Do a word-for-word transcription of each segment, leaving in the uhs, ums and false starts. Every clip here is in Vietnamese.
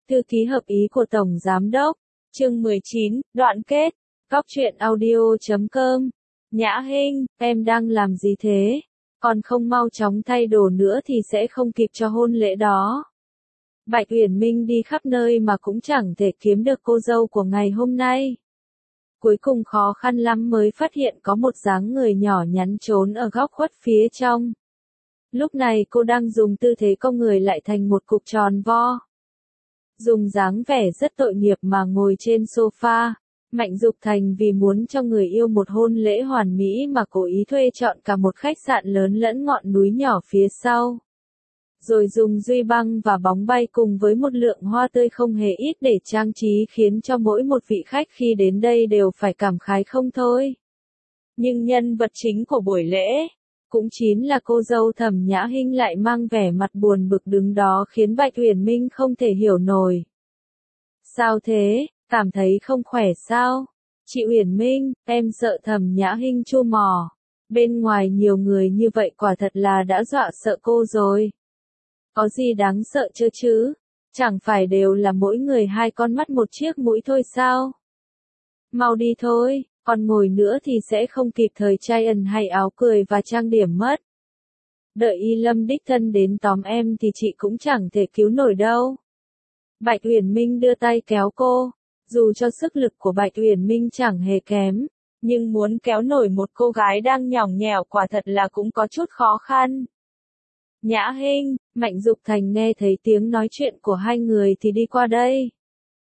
Thư ký hợp ý của Tổng Giám đốc. Chương mười chín, đoạn kết. Góc truyện audio chấm com. Nhã Hinh, em đang làm gì thế? Còn không mau chóng thay đồ nữa thì sẽ không kịp cho hôn lễ đó. Bạch Uyển Minh đi khắp nơi mà cũng chẳng thể kiếm được cô dâu của ngày hôm nay. Cuối cùng khó khăn lắm mới phát hiện có một dáng người nhỏ nhắn trốn ở góc khuất phía trong. Lúc này cô đang dùng tư thế cong người lại thành một cục tròn vo. Dùng dáng vẻ rất tội nghiệp mà ngồi trên sofa. Mạnh Dục Thành vì muốn cho người yêu một hôn lễ hoàn mỹ mà cố ý thuê chọn cả một khách sạn lớn lẫn ngọn núi nhỏ phía sau. Rồi dùng duy băng và bóng bay cùng với một lượng hoa tươi không hề ít để trang trí khiến cho mỗi một vị khách khi đến đây đều phải cảm khái không thôi. Nhưng nhân vật chính của buổi lễ, cũng chính là cô dâu Thẩm Nhã Hinh lại mang vẻ mặt buồn bực đứng đó khiến Bạch Uyển Minh không thể hiểu nổi. Sao thế, cảm thấy không khỏe sao? Chị Uyển Minh, em sợ Thẩm Nhã Hinh chu mỏ. Bên ngoài nhiều người như vậy quả thật là đã dọa sợ cô rồi. Có gì đáng sợ chứ chứ? Chẳng phải đều là mỗi người hai con mắt một chiếc mũi thôi sao? Mau đi thôi, còn ngồi nữa thì sẽ không kịp thời trai ẩn hay áo cười và trang điểm mất. Đợi Y Lâm đích thân đến tóm em thì chị cũng chẳng thể cứu nổi đâu. Bạch Uyển Minh đưa tay kéo cô. Dù cho sức lực của Bạch Uyển Minh chẳng hề kém, nhưng muốn kéo nổi một cô gái đang nhỏng nhẽo quả thật là cũng có chút khó khăn. Nhã Hinh, Mạnh Dục Thành nghe thấy tiếng nói chuyện của hai người thì đi qua đây.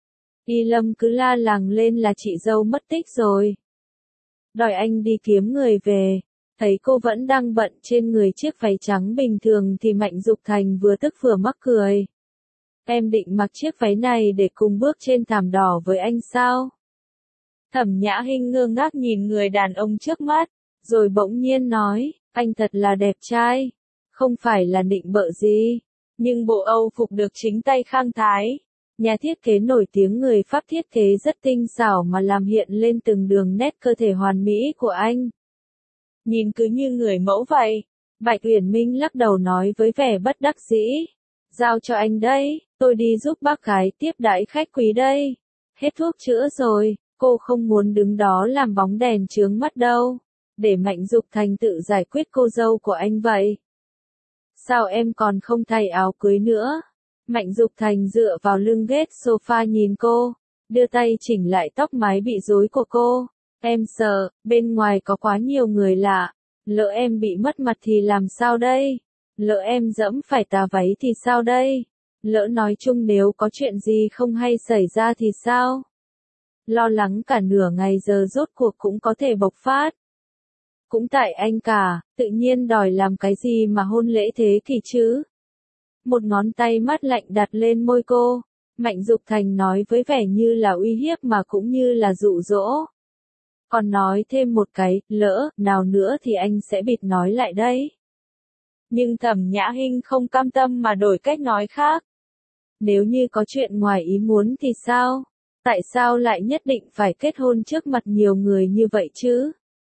Y Lâm cứ la làng lên là chị dâu mất tích rồi. Đòi anh đi kiếm người về. Thấy cô vẫn đang bận trên người chiếc váy trắng bình thường thì Mạnh Dục Thành vừa tức vừa mắc cười. Em định mặc chiếc váy này để cùng bước trên thảm đỏ với anh sao? Thẩm Nhã Hinh ngơ ngác nhìn người đàn ông trước mắt, rồi bỗng nhiên nói, anh thật là đẹp trai. Không phải là nịnh bợ gì, nhưng bộ Âu phục được chính tay Khang Thái, nhà thiết kế nổi tiếng người Pháp thiết kế rất tinh xảo mà làm hiện lên từng đường nét cơ thể hoàn mỹ của anh. Nhìn cứ như người mẫu vậy. Bạch Uyển Minh lắc đầu nói với vẻ bất đắc dĩ. Giao cho anh đây, tôi đi giúp bác gái tiếp đãi khách quý đây. Hết thuốc chữa rồi, cô không muốn đứng đó làm bóng đèn chướng mắt đâu. Để Mạnh Dục Thành tự giải quyết cô dâu của anh vậy. Sao em còn không thay áo cưới nữa? Mạnh Dục Thành dựa vào lưng ghế sofa nhìn cô, đưa tay chỉnh lại tóc mái bị rối của cô. Em sợ, bên ngoài có quá nhiều người lạ, lỡ em bị mất mặt thì làm sao đây? Lỡ em dẫm phải tà váy thì sao đây? Lỡ nói chung nếu có chuyện gì không hay xảy ra thì sao? Lo lắng cả nửa ngày giờ rốt cuộc cũng có thể bộc phát. Cũng tại anh cả, tự nhiên đòi làm cái gì mà hôn lễ thế kỳ chứ? Một ngón tay mát lạnh đặt lên môi cô. Mạnh Dục Thành nói với vẻ như là uy hiếp mà cũng như là dụ dỗ. Còn nói thêm một cái, lỡ, nào nữa thì anh sẽ bịt nói lại đấy. Nhưng Thẩm Nhã Hinh không cam tâm mà đổi cách nói khác. Nếu như có chuyện ngoài ý muốn thì sao? Tại sao lại nhất định phải kết hôn trước mặt nhiều người như vậy chứ?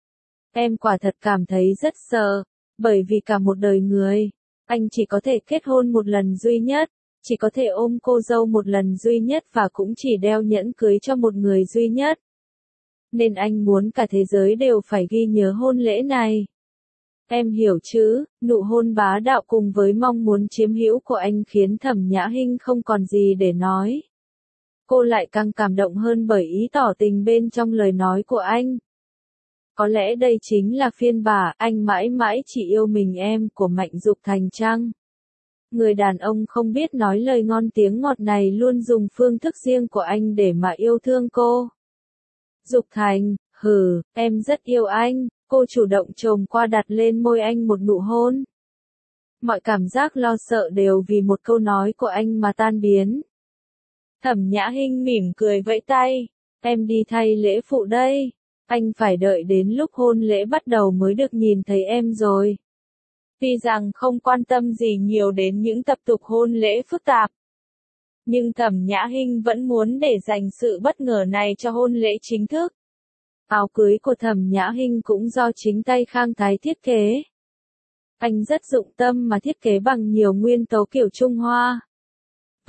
Em quả thật cảm thấy rất sợ, bởi vì cả một đời người, anh chỉ có thể kết hôn một lần duy nhất, chỉ có thể ôm cô dâu một lần duy nhất và cũng chỉ đeo nhẫn cưới cho một người duy nhất. Nên anh muốn cả thế giới đều phải ghi nhớ hôn lễ này. Em hiểu chứ, nụ hôn bá đạo cùng với mong muốn chiếm hữu của anh khiến Thẩm Nhã Hinh không còn gì để nói. Cô lại càng cảm động hơn bởi ý tỏ tình bên trong lời nói của anh. Có lẽ đây chính là phiên bản anh mãi mãi chỉ yêu mình em của Mạnh Dục Thành chăng? Người đàn ông không biết nói lời ngon tiếng ngọt này luôn dùng phương thức riêng của anh để mà yêu thương cô. Dục Thành, hừ, em rất yêu anh, cô chủ động chồm qua đặt lên môi anh một nụ hôn. Mọi cảm giác lo sợ đều vì một câu nói của anh mà tan biến. Thẩm Nhã Hinh mỉm cười vẫy tay, em đi thay lễ phụ đây. Anh phải đợi đến lúc hôn lễ bắt đầu mới được nhìn thấy em rồi. Tuy rằng không quan tâm gì nhiều đến những tập tục hôn lễ phức tạp. Nhưng Thẩm Nhã Hinh vẫn muốn để dành sự bất ngờ này cho hôn lễ chính thức. Áo cưới của Thẩm Nhã Hinh cũng do chính tay Khang Thái thiết kế. Anh rất dụng tâm mà thiết kế bằng nhiều nguyên tố kiểu Trung Hoa.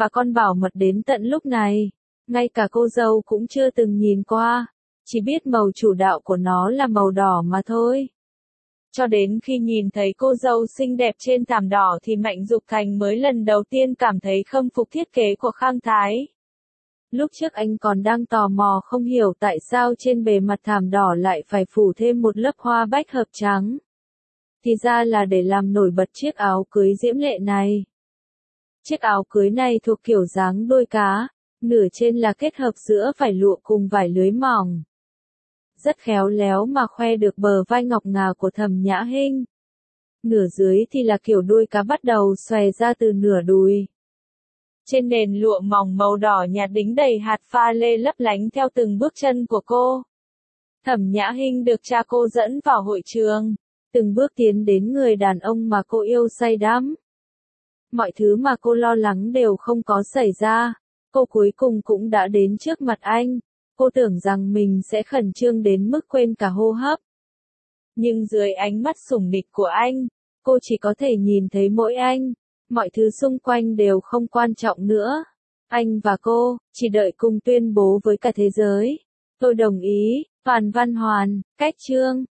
và con bảo mật đến tận lúc này, ngay cả cô dâu cũng chưa từng nhìn qua, chỉ biết màu chủ đạo của nó là màu đỏ mà thôi. Cho đến khi nhìn thấy cô dâu xinh đẹp trên thảm đỏ thì Mạnh Dục Thành mới lần đầu tiên cảm thấy khâm phục thiết kế của Khang Thái. Lúc trước anh còn đang tò mò không hiểu tại sao trên bề mặt thảm đỏ lại phải phủ thêm một lớp hoa bách hợp trắng. Thì ra là để làm nổi bật chiếc áo cưới diễm lệ này. Chiếc áo cưới này thuộc kiểu dáng đuôi cá, nửa trên là kết hợp giữa vải lụa cùng vải lưới mỏng. Rất khéo léo mà khoe được bờ vai ngọc ngà của Thẩm Nhã Hinh. Nửa dưới thì là kiểu đuôi cá bắt đầu xòe ra từ nửa đùi. Trên nền lụa mỏng màu đỏ nhạt đính đầy hạt pha lê lấp lánh theo từng bước chân của cô. Thẩm Nhã Hinh được cha cô dẫn vào hội trường, từng bước tiến đến người đàn ông mà cô yêu say đắm. Mọi thứ mà cô lo lắng đều không có xảy ra, cô cuối cùng cũng đã đến trước mặt anh. Cô tưởng rằng mình sẽ khẩn trương đến mức quên cả hô hấp. Nhưng dưới ánh mắt sủng nịch của anh, cô chỉ có thể nhìn thấy mỗi anh. Mọi thứ xung quanh đều không quan trọng nữa. Anh và cô, chỉ đợi cùng tuyên bố với cả thế giới. Tôi đồng ý, Phan Văn Hoàn, Cách Chương.